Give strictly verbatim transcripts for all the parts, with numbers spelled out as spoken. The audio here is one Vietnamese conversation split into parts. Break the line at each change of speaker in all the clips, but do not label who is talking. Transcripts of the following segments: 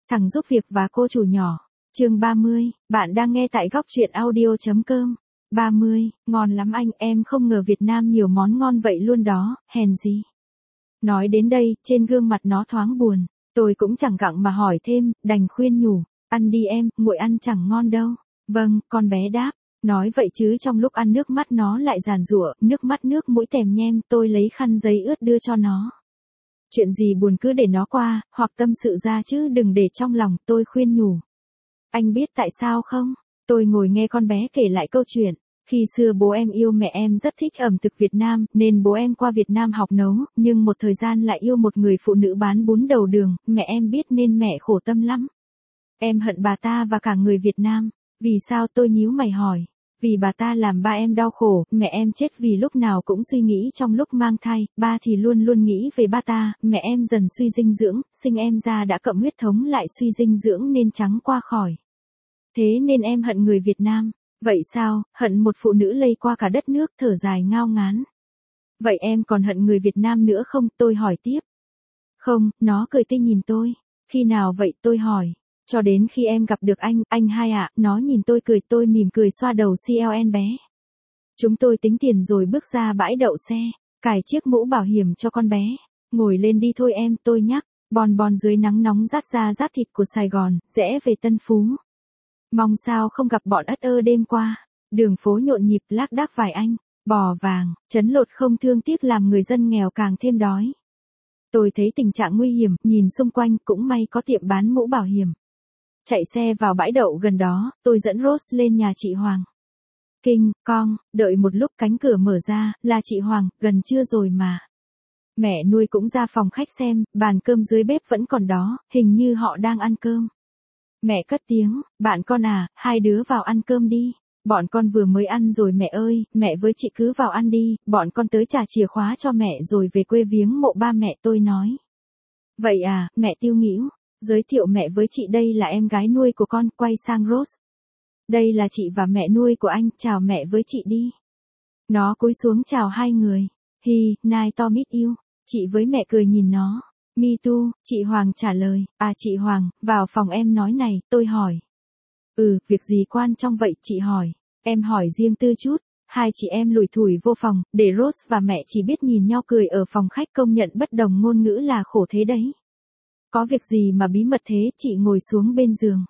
Thằng giúp việc và cô chủ nhỏ. Chương ba mươi, bạn đang nghe tại góc truyện audio chấm com. ba mươi, ngon lắm anh, em không ngờ Việt Nam nhiều món ngon vậy luôn đó, hèn gì. Nói đến đây, trên gương mặt nó thoáng buồn, tôi cũng chẳng gặng mà hỏi thêm, đành khuyên nhủ, ăn đi em, nguội ăn chẳng ngon đâu. Vâng, con bé đáp, nói vậy chứ trong lúc ăn nước mắt nó lại giàn giụa, nước mắt nước mũi tèm nhem, tôi lấy khăn giấy ướt đưa cho nó. Chuyện gì buồn cứ để nó qua, hoặc tâm sự ra chứ đừng để trong lòng, tôi khuyên nhủ. Anh biết tại sao không? Tôi ngồi nghe con bé kể lại câu chuyện. Khi xưa bố em yêu mẹ em rất thích ẩm thực Việt Nam, nên bố em qua Việt Nam học nấu, nhưng một thời gian lại yêu một người phụ nữ bán bún đầu đường, mẹ em biết nên mẹ khổ tâm lắm. Em hận bà ta và cả người Việt Nam. Vì sao tôi nhíu mày hỏi? Vì bà ta làm ba em đau khổ, mẹ em chết vì lúc nào cũng suy nghĩ trong lúc mang thai, ba thì luôn luôn nghĩ về ba ta, mẹ em dần suy dinh dưỡng, sinh em ra đã cậm huyết thống lại suy dinh dưỡng nên trắng qua khỏi. Thế nên em hận người Việt Nam. Vậy sao, hận một phụ nữ lây qua cả đất nước, thở dài ngao ngán. Vậy em còn hận người Việt Nam nữa không, tôi hỏi tiếp. Không, nó cười tươi nhìn tôi. Khi nào vậy, tôi hỏi. Cho đến khi em gặp được anh, anh hai ạ, à, nó nhìn tôi cười, tôi mỉm cười xoa đầu xê lờ en bé. Chúng tôi tính tiền rồi bước ra bãi đậu xe, cài chiếc mũ bảo hiểm cho con bé. Ngồi lên đi thôi em, tôi nhắc, bon bon dưới nắng nóng rát da rát thịt của Sài Gòn, rẽ về Tân Phú. Mong sao không gặp bọn ất ơ đêm qua, đường phố nhộn nhịp lác đác vài anh, bò vàng, trấn lột không thương tiếc làm người dân nghèo càng thêm đói. Tôi thấy tình trạng nguy hiểm, nhìn xung quanh cũng may có tiệm bán mũ bảo hiểm. Chạy xe vào bãi đậu gần đó, tôi dẫn Rose lên nhà chị Hoàng. Kinh, con, đợi một lúc cánh cửa mở ra, là chị Hoàng, gần trưa rồi mà. Mẹ nuôi cũng ra phòng khách xem, bàn cơm dưới bếp vẫn còn đó, hình như họ đang ăn cơm. Mẹ cất tiếng, bạn con à, hai đứa vào ăn cơm đi. Bọn con vừa mới ăn rồi mẹ ơi, mẹ với chị cứ vào ăn đi, bọn con tới trả chìa khóa cho mẹ rồi về quê viếng mộ ba mẹ, tôi nói. Vậy à, mẹ tiêu nghĩu. Giới thiệu mẹ với chị, đây là em gái nuôi của con, quay sang Rose. Đây là chị và mẹ nuôi của anh, chào mẹ với chị đi. Nó cúi xuống chào hai người. Hi, nice to meet you. Chị với mẹ cười nhìn nó. Me too, chị Hoàng trả lời. À chị Hoàng, vào phòng em nói này, tôi hỏi. Ừ, việc gì quan trọng vậy, chị hỏi. Em hỏi riêng tư chút. Hai chị em lủi thủi vô phòng, để Rose và mẹ chỉ biết nhìn nhau cười ở phòng khách, công nhận bất đồng ngôn ngữ là khổ thế đấy. Có việc gì mà bí mật thế, chị ngồi xuống bên giường.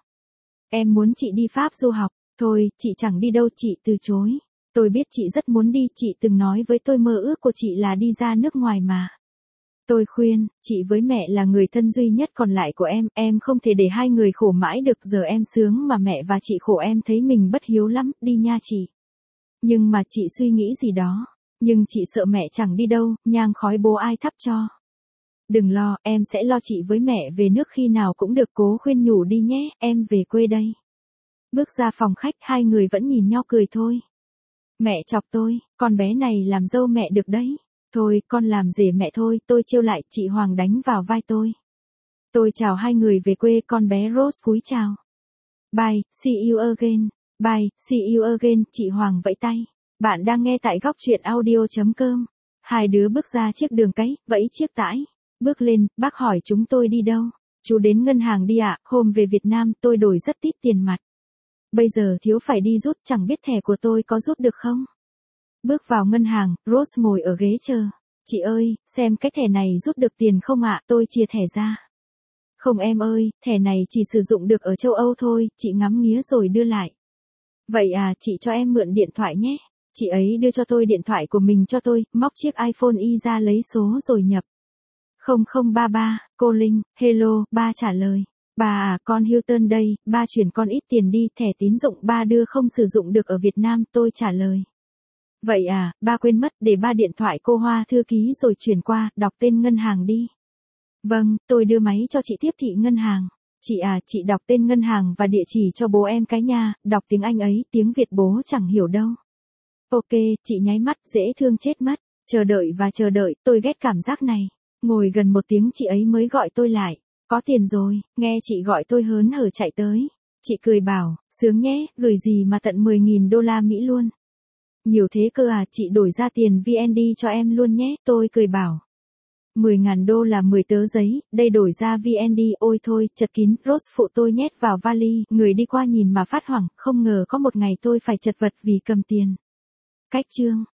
Em muốn chị đi Pháp du học. Thôi, chị chẳng đi đâu, chị từ chối. Tôi biết chị rất muốn đi, chị từng nói với tôi mơ ước của chị là đi ra nước ngoài mà. Tôi khuyên, chị với mẹ là người thân duy nhất còn lại của em, em không thể để hai người khổ mãi được, giờ em sướng mà mẹ và chị khổ em thấy mình bất hiếu lắm, đi nha chị. Nhưng mà chị suy nghĩ gì đó, nhưng chị sợ mẹ chẳng đi đâu, nhang khói bố ai thắp cho. Đừng lo, em sẽ lo chị với mẹ về nước khi nào cũng được, cố khuyên nhủ đi nhé, em về quê đây. Bước ra phòng khách, hai người vẫn nhìn nhau cười thôi. Mẹ chọc tôi, con bé này làm dâu mẹ được đấy. Thôi, con làm rể mẹ thôi, tôi trêu lại, chị Hoàng đánh vào vai tôi. Tôi chào hai người về quê, con bé Rose cúi chào. Bye, see you again. Bye, see you again, chị Hoàng vẫy tay. Bạn đang nghe tại góc truyện audio chấm com. Hai đứa bước ra chiếc đường cái, vẫy chiếc tãi. Bước lên, bác hỏi chúng tôi đi đâu. Chú đến ngân hàng đi ạ, hôm về Việt Nam tôi đổi rất ít tiền mặt. Bây giờ thiếu phải đi rút, chẳng biết thẻ của tôi có rút được không. Bước vào ngân hàng, Rose ngồi ở ghế chờ. Chị ơi, xem cái thẻ này rút được tiền không ạ, tôi chia thẻ ra. Không em ơi, thẻ này chỉ sử dụng được ở châu Âu thôi, chị ngắm nghía rồi đưa lại. Vậy à, chị cho em mượn điện thoại nhé. Chị ấy đưa cho tôi điện thoại của mình cho tôi, móc chiếc iPhone y ra lấy số rồi nhập. không không ba ba, cô Linh, hello, ba trả lời. Bà à, con Hilton đây, ba chuyển con ít tiền đi, thẻ tín dụng ba đưa không sử dụng được ở Việt Nam, tôi trả lời. Vậy à, ba quên mất, để ba điện thoại cô Hoa thư ký rồi chuyển qua, đọc tên ngân hàng đi. Vâng, tôi đưa máy cho chị tiếp thị ngân hàng. Chị à, chị đọc tên ngân hàng và địa chỉ cho bố em cái nha, đọc tiếng Anh ấy, tiếng Việt bố chẳng hiểu đâu. Ok, chị nháy mắt, dễ thương chết mất. Chờ đợi và chờ đợi, tôi ghét cảm giác này. Ngồi gần một tiếng chị ấy mới gọi tôi lại. Có tiền rồi, nghe chị gọi tôi hớn hở chạy tới. Chị cười bảo, sướng nhé, gửi gì mà tận mười nghìn đô la Mỹ luôn. Nhiều thế cơ à, chị đổi ra tiền vê en đê cho em luôn nhé, tôi cười bảo. mười ngàn đô là mười tờ giấy, đây đổi ra vê en đi, ôi thôi, chật kín, Rose phụ tôi nhét vào vali, người đi qua nhìn mà phát hoảng, không ngờ có một ngày tôi phải chật vật vì cầm tiền. Cách chương